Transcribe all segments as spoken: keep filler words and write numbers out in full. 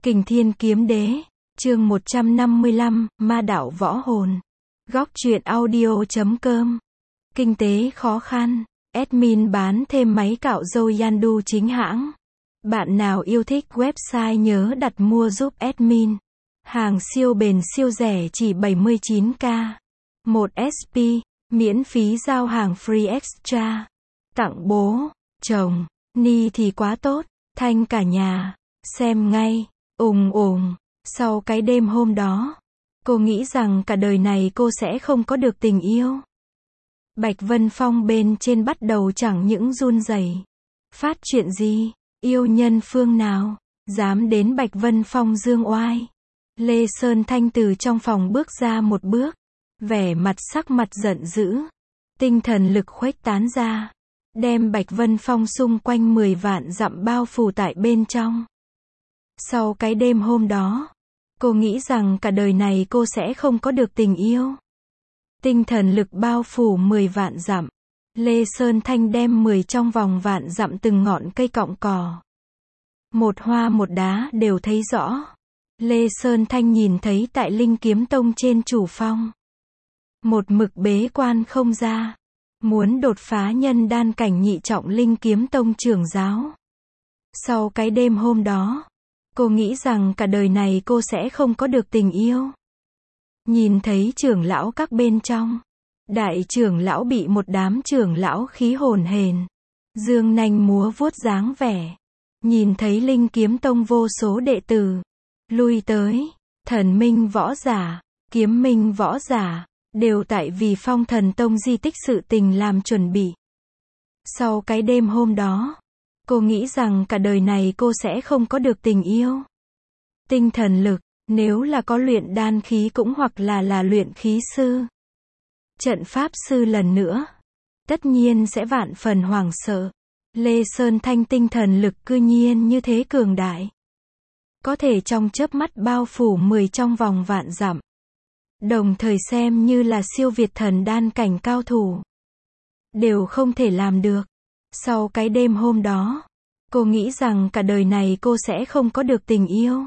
Kình Thiên Kiếm Đế, chương một trăm năm mươi lăm, Ma Đạo Võ Hồn. Góc truyện audio chấm com. Kinh tế khó khăn, admin bán thêm máy cạo râu Yandu chính hãng. Bạn nào yêu thích website nhớ đặt mua giúp admin. Hàng siêu bền siêu rẻ chỉ bảy mươi chín k. một ét pê, miễn phí giao hàng free extra. Tặng bố, chồng, ni thì quá tốt, thanh cả nhà. Xem ngay, ùng ùng. Sau cái đêm hôm đó, cô nghĩ rằng cả đời này cô sẽ không có được tình yêu. Bạch Vân Phong bên trên bắt đầu chẳng những run rẩy. Phát chuyện gì? Yêu nhân phương nào dám đến Bạch Vân Phong dương oai? Lê Sơn Thanh từ trong phòng bước ra một bước, vẻ mặt sắc mặt giận dữ, tinh thần lực khuếch tán ra, đem Bạch Vân Phong xung quanh mười vạn dặm bao phủ tại bên trong. Sau cái đêm hôm đó, cô nghĩ rằng cả đời này cô sẽ không có được tình yêu. Tinh thần lực bao phủ mười vạn dặm. Lê Sơn Thanh đem mười trong vòng vạn dặm từng ngọn cây cọng cỏ, một hoa một đá đều thấy rõ. Lê Sơn Thanh nhìn thấy tại Linh Kiếm Tông trên chủ phong, một mực bế quan không ra, muốn đột phá nhân đan cảnh nhị trọng Linh Kiếm Tông trưởng giáo. Sau cái đêm hôm đó, cô nghĩ rằng cả đời này cô sẽ không có được tình yêu. Nhìn thấy trưởng lão các bên trong, đại trưởng lão bị một đám trưởng lão khí hồn hển, dương nanh múa vuốt dáng vẻ. Nhìn thấy Linh Kiếm Tông vô số đệ tử lui tới, thần minh võ giả, kiếm minh võ giả, đều tại vì Phong Thần Tông di tích sự tình làm chuẩn bị. Sau cái đêm hôm đó, cô nghĩ rằng cả đời này cô sẽ không có được tình yêu. Tinh thần lực, nếu là có luyện đan khí cũng hoặc là là luyện khí sư, trận pháp sư lần nữa, tất nhiên sẽ vạn phần hoảng sợ. Lê Sơn Thanh tinh thần lực cư nhiên như thế cường đại, có thể trong chớp mắt bao phủ mười trong vòng vạn dặm, đồng thời xem như là siêu việt thần đan cảnh cao thủ, đều không thể làm được. Sau cái đêm hôm đó, cô nghĩ rằng cả đời này cô sẽ không có được tình yêu.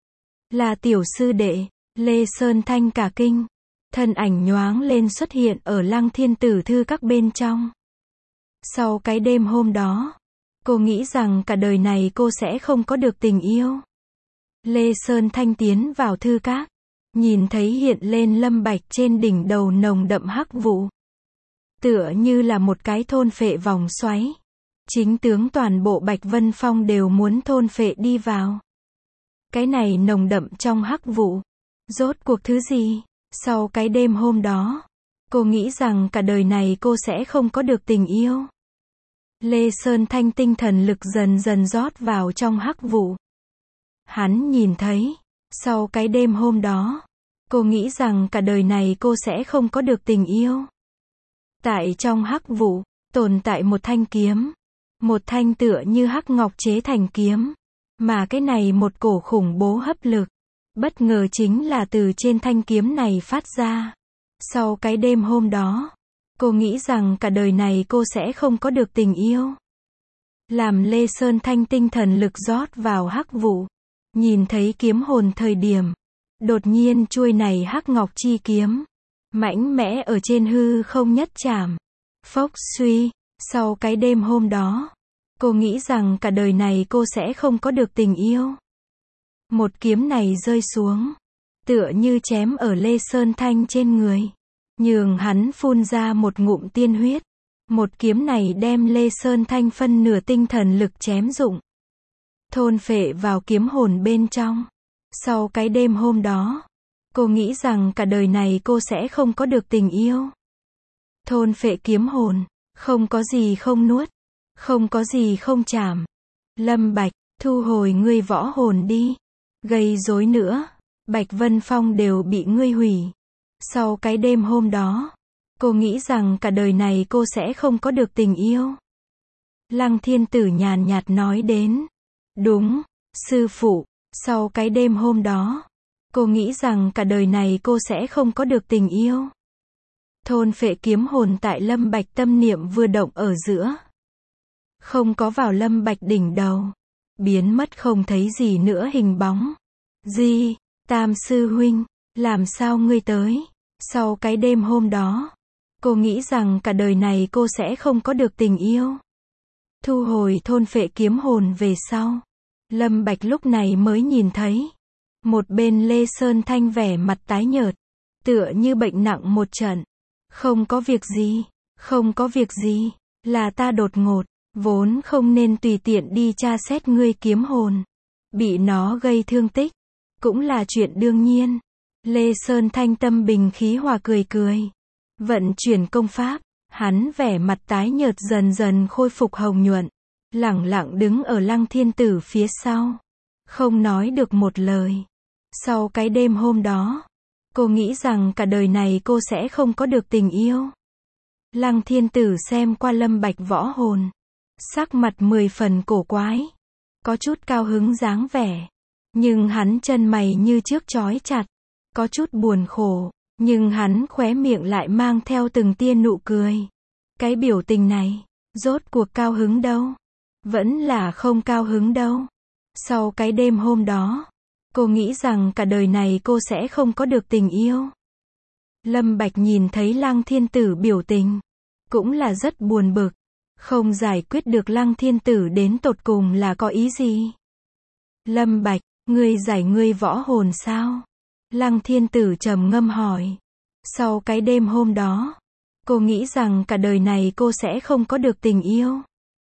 Là tiểu sư đệ, Lê Sơn Thanh cả kinh, thân ảnh nhoáng lên xuất hiện ở Lăng Thiên Tử Thư các bên trong. Sau cái đêm hôm đó, cô nghĩ rằng cả đời này cô sẽ không có được tình yêu. Lê Sơn Thanh tiến vào thư các, nhìn thấy hiện lên lâm bạch trên đỉnh đầu nồng đậm hắc vụ, tựa như là một cái thôn phệ vòng xoáy, chính tướng toàn bộ Bạch Vân Phong đều muốn thôn phệ đi vào. Cái này nồng đậm trong hắc vụ, rốt cuộc thứ gì? Sau cái đêm hôm đó, cô nghĩ rằng cả đời này cô sẽ không có được tình yêu. Lê Sơn Thanh tinh thần lực dần dần rót vào trong hắc vụ. Hắn nhìn thấy, sau cái đêm hôm đó, cô nghĩ rằng cả đời này cô sẽ không có được tình yêu. Tại trong hắc vụ, tồn tại một thanh kiếm, một thanh tựa như hắc ngọc chế thành kiếm, mà cái này một cổ khủng bố hấp lực, bất ngờ chính là từ trên thanh kiếm này phát ra. Sau cái đêm hôm đó, cô nghĩ rằng cả đời này cô sẽ không có được tình yêu. Làm Lê Sơn Thanh tinh thần lực rót vào hắc vụ, nhìn thấy kiếm hồn thời điểm, đột nhiên chuôi này hắc ngọc chi kiếm, mãnh mẽ ở trên hư không nhất chạm. Phốc suy, sau cái đêm hôm đó, cô nghĩ rằng cả đời này cô sẽ không có được tình yêu. Một kiếm này rơi xuống, tựa như chém ở Lê Sơn Thanh trên người, nhường hắn phun ra một ngụm tiên huyết. Một kiếm này đem Lê Sơn Thanh phân nửa tinh thần lực chém rụng, thôn phệ vào kiếm hồn bên trong. Sau cái đêm hôm đó, cô nghĩ rằng cả đời này cô sẽ không có được tình yêu. Thôn phệ kiếm hồn, không có gì không nuốt, không có gì không chạm. Lâm Bạch, thu hồi ngươi võ hồn đi, gây rối nữa, Bạch Vân Phong đều bị ngươi hủy. Sau cái đêm hôm đó, cô nghĩ rằng cả đời này cô sẽ không có được tình yêu. Lăng Thiên Tử nhàn nhạt nói đến. Đúng, sư phụ, sau cái đêm hôm đó, cô nghĩ rằng cả đời này cô sẽ không có được tình yêu. Thôn phệ kiếm hồn tại Lâm Bạch tâm niệm vừa động ở giữa, không có vào Lâm Bạch đỉnh đầu, biến mất không thấy gì nữa hình bóng. Gì? Tam sư huynh, làm sao ngươi tới? Sau cái đêm hôm đó, cô nghĩ rằng cả đời này cô sẽ không có được tình yêu. Thu hồi thôn phệ kiếm hồn về sau, Lâm Bạch lúc này mới nhìn thấy. Một bên Lê Sơn Thanh vẻ mặt tái nhợt, tựa như bệnh nặng một trận. Không có việc gì, không có việc gì, là ta đột ngột, vốn không nên tùy tiện đi tra xét ngươi kiếm hồn. Bị nó gây thương tích, cũng là chuyện đương nhiên. Lê Sơn Thanh tâm bình khí hòa cười cười. Vận chuyển công pháp, hắn vẻ mặt tái nhợt dần dần khôi phục hồng nhuận. Lẳng lặng đứng ở Lăng Thiên Tử phía sau. Không nói được một lời. Sau cái đêm hôm đó, cô nghĩ rằng cả đời này cô sẽ không có được tình yêu. Lăng Thiên Tử xem qua Lâm Bạch võ hồn. Sắc mặt mười phần cổ quái. Có chút cao hứng dáng vẻ. Nhưng hắn chân mày như trước chói chặt. Có chút buồn khổ. Nhưng hắn khóe miệng lại mang theo từng tia nụ cười. Cái biểu tình này, rốt cuộc cao hứng đâu? Vẫn là không cao hứng đâu. Sau cái đêm hôm đó, cô nghĩ rằng cả đời này cô sẽ không có được tình yêu. Lâm Bạch nhìn thấy Lăng Thiên Tử biểu tình, cũng là rất buồn bực. Không giải quyết được Lăng Thiên Tử đến tột cùng là có ý gì? Lâm Bạch, ngươi giải ngươi võ hồn sao? Lăng Thiên Tử trầm ngâm hỏi. Sau cái đêm hôm đó, cô nghĩ rằng cả đời này cô sẽ không có được tình yêu.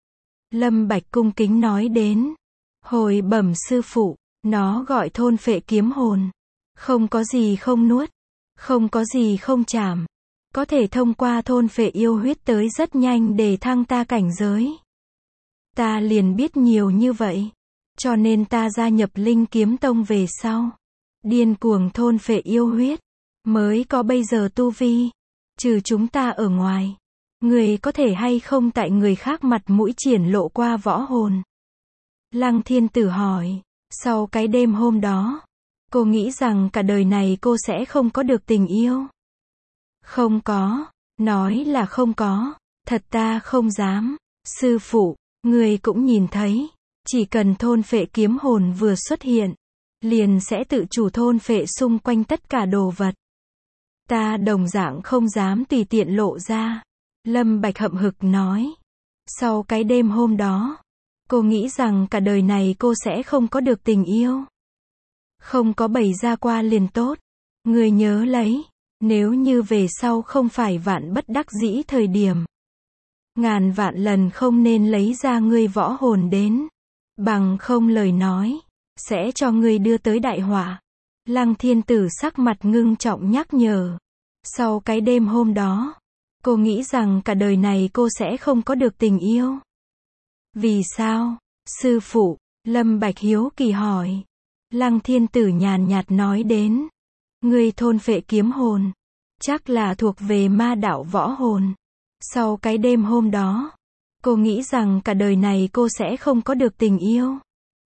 Lâm Bạch cung kính nói đến. Hồi bẩm sư phụ, nó gọi thôn phệ kiếm hồn. Không có gì không nuốt, không có gì không chạm. Có thể thông qua thôn phệ yêu huyết tới rất nhanh để thăng ta cảnh giới. Ta liền biết nhiều như vậy. Cho nên ta gia nhập Linh Kiếm Tông về sau. Điên cuồng thôn phệ yêu huyết. Mới có bây giờ tu vi. Trừ chúng ta ở ngoài. Người có thể hay không tại người khác mặt mũi triển lộ qua võ hồn? Lăng Thiên Tử hỏi. Sau cái đêm hôm đó, cô nghĩ rằng cả đời này cô sẽ không có được tình yêu. Không có. Nói là không có. Thật ta không dám. Sư phụ, người cũng nhìn thấy. Chỉ cần thôn phệ kiếm hồn vừa xuất hiện, liền sẽ tự chủ thôn phệ xung quanh tất cả đồ vật. Ta đồng dạng không dám tùy tiện lộ ra. Lâm Bạch hậm hực nói. Sau cái đêm hôm đó, cô nghĩ rằng cả đời này cô sẽ không có được tình yêu. Không có bày ra qua liền tốt. Người nhớ lấy, nếu như về sau không phải vạn bất đắc dĩ thời điểm. Ngàn vạn lần không nên lấy ra ngươi võ hồn đến. Bằng không lời nói, sẽ cho ngươi đưa tới đại họa. Lăng Thiên Tử sắc mặt ngưng trọng nhắc nhở. Sau cái đêm hôm đó, cô nghĩ rằng cả đời này cô sẽ không có được tình yêu. Vì sao? Sư phụ, Lâm Bạch hiếu kỳ hỏi. Lăng Thiên Tử nhàn nhạt nói đến. Ngươi thôn phệ kiếm hồn, chắc là thuộc về ma đạo võ hồn. Sau cái đêm hôm đó, cô nghĩ rằng cả đời này cô sẽ không có được tình yêu.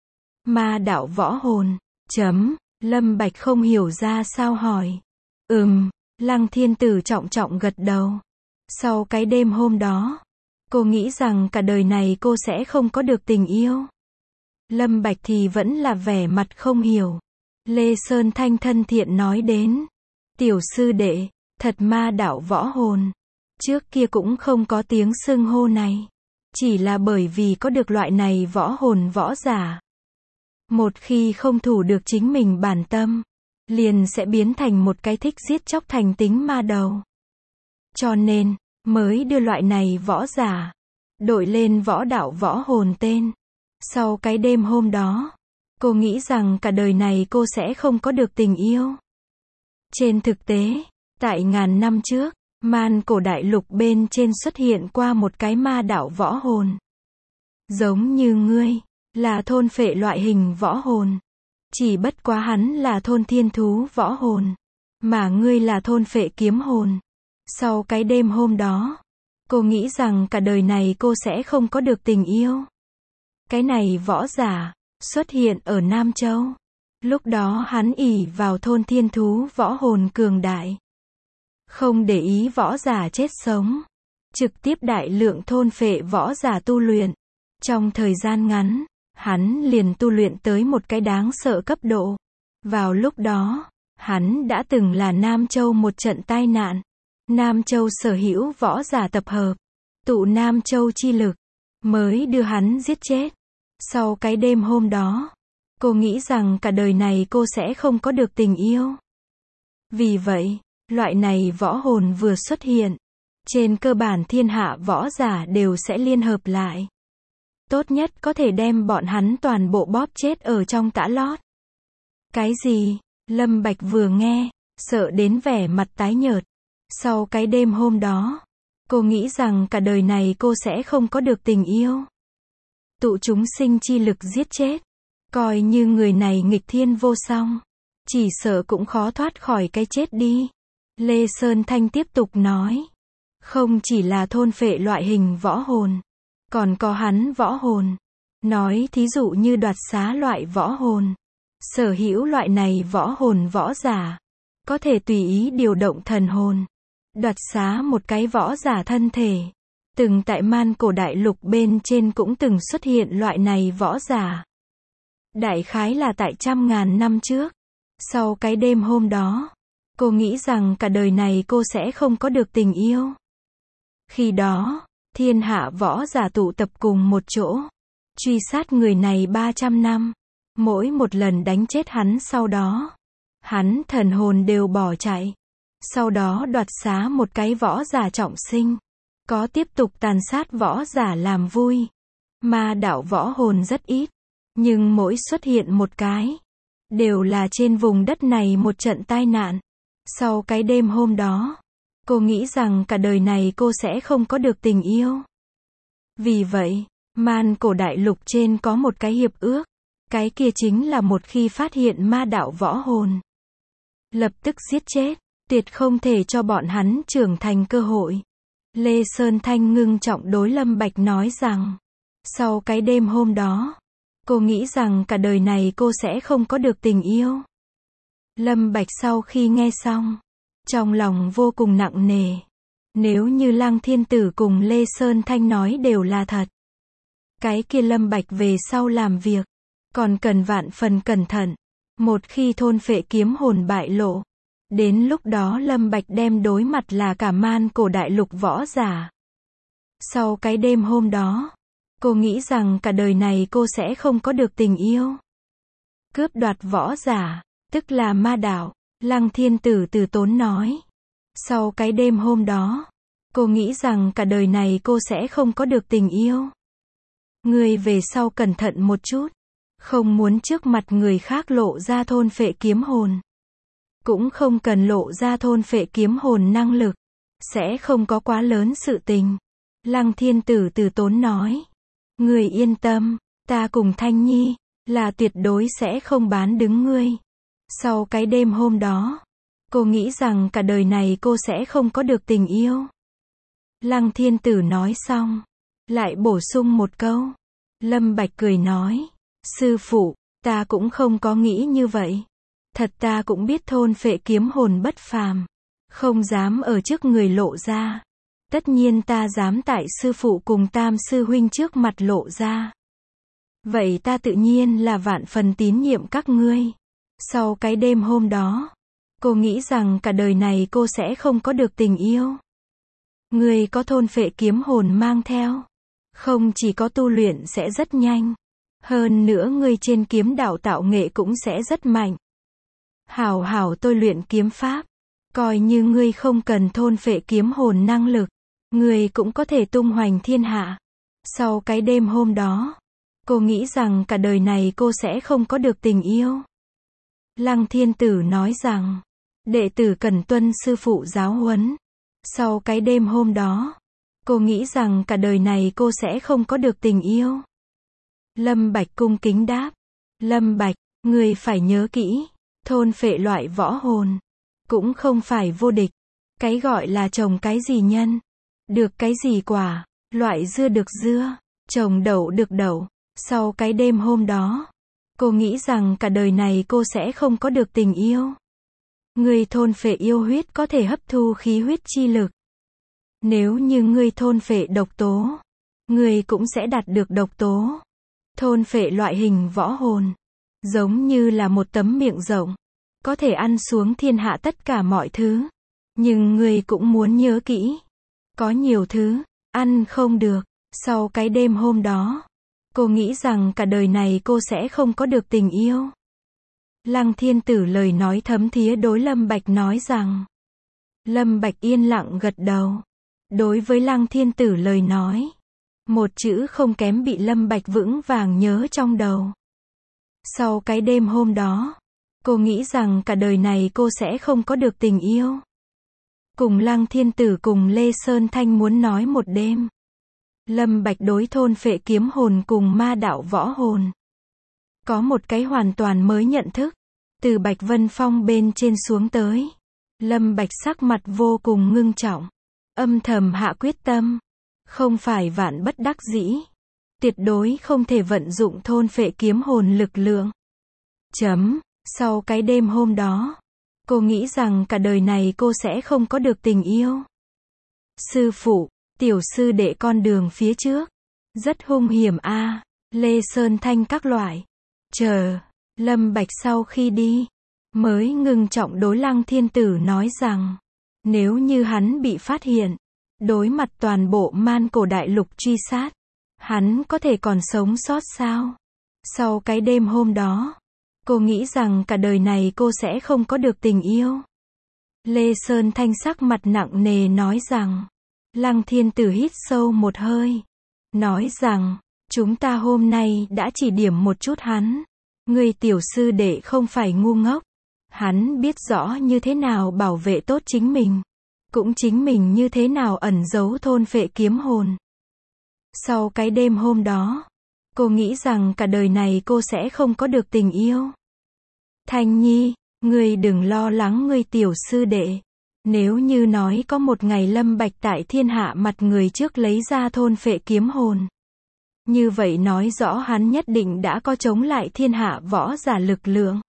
Ma đạo võ hồn, chấm, Lâm Bạch không hiểu ra sao hỏi. Ừm, Lăng Thiên Tử trọng trọng gật đầu. Sau cái đêm hôm đó, cô nghĩ rằng cả đời này cô sẽ không có được tình yêu. Lâm Bạch thì vẫn là vẻ mặt không hiểu. Lê Sơn Thanh thân thiện nói đến. Tiểu sư đệ, thật ma đạo võ hồn. Trước kia cũng không có tiếng xưng hô này. Chỉ là bởi vì có được loại này võ hồn võ giả. Một khi không thủ được chính mình bản tâm, liền sẽ biến thành một cái thích giết chóc thành tính ma đầu. Cho nên, mới đưa loại này võ giả, đội lên võ đạo võ hồn tên. Sau cái đêm hôm đó, cô nghĩ rằng cả đời này cô sẽ không có được tình yêu. Trên thực tế, tại ngàn năm trước, Man Cổ Đại Lục bên trên xuất hiện qua một cái ma đạo võ hồn. Giống như ngươi, là thôn phệ loại hình võ hồn. Chỉ bất quá hắn là thôn thiên thú võ hồn, mà ngươi là thôn phệ kiếm hồn. Sau cái đêm hôm đó, cô nghĩ rằng cả đời này cô sẽ không có được tình yêu. Cái này võ giả, xuất hiện ở Nam Châu. Lúc đó hắn ỷ vào thôn thiên thú võ hồn cường đại. Không để ý võ giả chết sống. Trực tiếp đại lượng thôn phệ võ giả tu luyện. Trong thời gian ngắn, hắn liền tu luyện tới một cái đáng sợ cấp độ. Vào lúc đó, hắn đã từng là Nam Châu một trận tai nạn. Nam Châu sở hữu võ giả tập hợp, tụ Nam Châu chi lực, mới đưa hắn giết chết. Sau cái đêm hôm đó, cô nghĩ rằng cả đời này cô sẽ không có được tình yêu. Vì vậy, loại này võ hồn vừa xuất hiện, trên cơ bản thiên hạ võ giả đều sẽ liên hợp lại. Tốt nhất có thể đem bọn hắn toàn bộ bóp chết ở trong tã lót. Cái gì? Lâm Bạch vừa nghe, sợ đến vẻ mặt tái nhợt. Sau cái đêm hôm đó, cô nghĩ rằng cả đời này cô sẽ không có được tình yêu. Tụ chúng sinh chi lực giết chết. Coi như người này nghịch thiên vô song, chỉ sợ cũng khó thoát khỏi cái chết đi. Lê Sơn Thanh tiếp tục nói. Không chỉ là thôn phệ loại hình võ hồn, còn có hắn võ hồn. Nói thí dụ như đoạt xá loại võ hồn. Sở hữu loại này võ hồn võ giả, có thể tùy ý điều động thần hồn, đoạt xá một cái võ giả thân thể. Từng tại man cổ đại lục bên trên cũng từng xuất hiện loại này võ giả. Đại khái là tại trăm ngàn năm trước. Sau cái đêm hôm đó, cô nghĩ rằng cả đời này cô sẽ không có được tình yêu. Khi đó, thiên hạ võ giả tụ tập cùng một chỗ, truy sát người này ba trăm năm. Mỗi một lần đánh chết hắn sau đó, hắn thần hồn đều bỏ chạy. Sau đó đoạt xá một cái võ giả trọng sinh. Có tiếp tục tàn sát võ giả làm vui. Ma đạo võ hồn rất ít, nhưng mỗi xuất hiện một cái, đều là trên vùng đất này một trận tai nạn. Sau cái đêm hôm đó, cô nghĩ rằng cả đời này cô sẽ không có được tình yêu. Vì vậy, man cổ đại lục trên có một cái hiệp ước. Cái kia chính là một khi phát hiện ma đạo võ hồn, lập tức giết chết, tuyệt không thể cho bọn hắn trưởng thành cơ hội. Lê Sơn Thanh ngưng trọng đối Lâm Bạch nói rằng, sau cái đêm hôm đó, cô nghĩ rằng cả đời này cô sẽ không có được tình yêu. Lâm Bạch sau khi nghe xong, trong lòng vô cùng nặng nề. Nếu như Lăng Thiên Tử cùng Lê Sơn Thanh nói đều là thật, cái kia Lâm Bạch về sau làm việc, còn cần vạn phần cẩn thận. Một khi thôn phệ kiếm hồn bại lộ, đến lúc đó Lâm Bạch đem đối mặt là cả man cổ đại lục võ giả. Sau cái đêm hôm đó, cô nghĩ rằng cả đời này cô sẽ không có được tình yêu. Cướp đoạt võ giả, tức là ma đạo, Lăng Thiên Tử từ tốn nói. Sau cái đêm hôm đó, cô nghĩ rằng cả đời này cô sẽ không có được tình yêu. Người về sau cẩn thận một chút. Không muốn trước mặt người khác lộ ra thôn phệ kiếm hồn. Cũng không cần lộ ra thôn phệ kiếm hồn năng lực. Sẽ không có quá lớn sự tình. Lăng Thiên Tử từ tốn nói. Người yên tâm, ta cùng Thanh Nhi, là tuyệt đối sẽ không bán đứng ngươi. Sau cái đêm hôm đó, cô nghĩ rằng cả đời này cô sẽ không có được tình yêu. Lăng Thiên Tử nói xong, lại bổ sung một câu. Lâm Bạch cười nói. Sư phụ, ta cũng không có nghĩ như vậy. Thật ta cũng biết thôn phệ kiếm hồn bất phàm, không dám ở trước người lộ ra. Tất nhiên ta dám tại sư phụ cùng tam sư huynh trước mặt lộ ra. Vậy ta tự nhiên là vạn phần tín nhiệm các ngươi. Sau cái đêm hôm đó, cô nghĩ rằng cả đời này cô sẽ không có được tình yêu. Ngươi có thôn phệ kiếm hồn mang theo, không chỉ có tu luyện sẽ rất nhanh, hơn nữa ngươi trên kiếm đạo tạo nghệ cũng sẽ rất mạnh. Hảo hảo tôi luyện kiếm pháp, coi như ngươi không cần thôn phệ kiếm hồn năng lực, ngươi cũng có thể tung hoành thiên hạ. Sau cái đêm hôm đó, cô nghĩ rằng cả đời này cô sẽ không có được tình yêu. Lăng Thiên Tử nói rằng, đệ tử cần tuân sư phụ giáo huấn. Sau cái đêm hôm đó, cô nghĩ rằng cả đời này cô sẽ không có được tình yêu. Lâm Bạch cung kính đáp. Lâm Bạch, người phải nhớ kỹ, thôn phệ loại võ hồn, cũng không phải vô địch. Cái gọi là trồng cái gì nhân, được cái gì quả, loại dưa được dưa, trồng đậu được đậu. Sau cái đêm hôm đó, cô nghĩ rằng cả đời này cô sẽ không có được tình yêu. Người thôn phệ yêu huyết có thể hấp thu khí huyết chi lực. Nếu như ngươi thôn phệ độc tố, ngươi cũng sẽ đạt được độc tố. Thôn phệ loại hình võ hồn, giống như là một tấm miệng rộng, có thể ăn xuống thiên hạ tất cả mọi thứ. Nhưng người cũng muốn nhớ kỹ, có nhiều thứ, ăn không được. Sau cái đêm hôm đó, cô nghĩ rằng cả đời này cô sẽ không có được tình yêu. Lăng Thiên Tử lời nói thấm thía đối Lâm Bạch nói rằng. Lâm Bạch yên lặng gật đầu. Đối với Lăng Thiên Tử lời nói, một chữ không kém bị Lâm Bạch vững vàng nhớ trong đầu. Sau cái đêm hôm đó, cô nghĩ rằng cả đời này cô sẽ không có được tình yêu. Cùng Lăng Thiên Tử cùng Lê Sơn Thanh muốn nói một đêm. Lâm Bạch đối thôn phệ kiếm hồn cùng ma đạo võ hồn. Có một cái hoàn toàn mới nhận thức. Từ Bạch Vân Phong bên trên xuống tới. Lâm Bạch sắc mặt vô cùng ngưng trọng. Âm thầm hạ quyết tâm. Không phải vạn bất đắc dĩ. Tuyệt đối không thể vận dụng thôn phệ kiếm hồn lực lượng. Chấm. Sau cái đêm hôm đó, cô nghĩ rằng cả đời này cô sẽ không có được tình yêu. Sư phụ, tiểu sư đệ con đường phía trước rất hung hiểm a. À. Lê Sơn Thanh các loại. Chờ, Lâm Bạch sau khi đi, mới ngưng trọng đối Lăng Thiên Tử nói rằng, nếu như hắn bị phát hiện, đối mặt toàn bộ man cổ đại lục truy sát, hắn có thể còn sống sót sao? Sau cái đêm hôm đó, cô nghĩ rằng cả đời này cô sẽ không có được tình yêu. Lê Sơn Thanh sắc mặt nặng nề nói rằng, Lăng Thiên Tử hít sâu một hơi, nói rằng, chúng ta hôm nay đã chỉ điểm một chút hắn. Người tiểu sư đệ không phải ngu ngốc. Hắn biết rõ như thế nào bảo vệ tốt chính mình. Cũng chính mình như thế nào ẩn giấu thôn phệ kiếm hồn. Sau cái đêm hôm đó, cô nghĩ rằng cả đời này cô sẽ không có được tình yêu. Thanh Nhi, ngươi đừng lo lắng ngươi tiểu sư đệ. Nếu như nói có một ngày Lâm Bạch tại thiên hạ mặt người trước lấy ra thôn phệ kiếm hồn. Như vậy nói rõ hắn nhất định đã có chống lại thiên hạ võ giả lực lượng.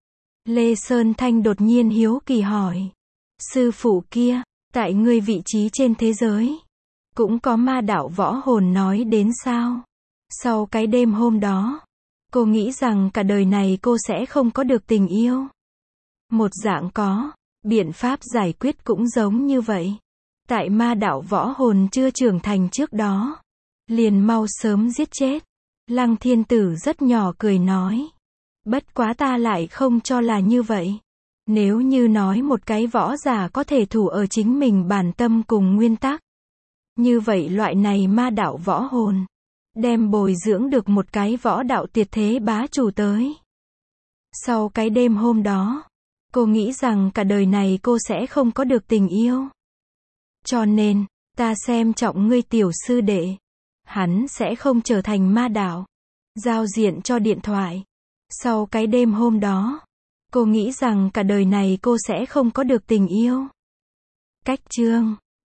Lê Sơn Thanh đột nhiên hiếu kỳ hỏi. Sư phụ kia, tại ngươi vị trí trên thế giới, cũng có ma đạo võ hồn nói đến sao? Sau cái đêm hôm đó, cô nghĩ rằng cả đời này cô sẽ không có được tình yêu. Một dạng có, biện pháp giải quyết cũng giống như vậy. Tại ma đạo võ hồn chưa trưởng thành trước đó, liền mau sớm giết chết. Lăng Thiên Tử rất nhỏ cười nói. Bất quá ta lại không cho là như vậy. Nếu như nói một cái võ giả có thể thủ ở chính mình bản tâm cùng nguyên tắc. Như vậy loại này ma đạo võ hồn, đem bồi dưỡng được một cái võ đạo tuyệt thế bá chủ tới. Sau cái đêm hôm đó, cô nghĩ rằng cả đời này cô sẽ không có được tình yêu. Cho nên, ta xem trọng ngươi tiểu sư đệ. Hắn sẽ không trở thành ma đạo. Giao diện cho điện thoại. Sau cái đêm hôm đó, cô nghĩ rằng cả đời này cô sẽ không có được tình yêu. Cách chương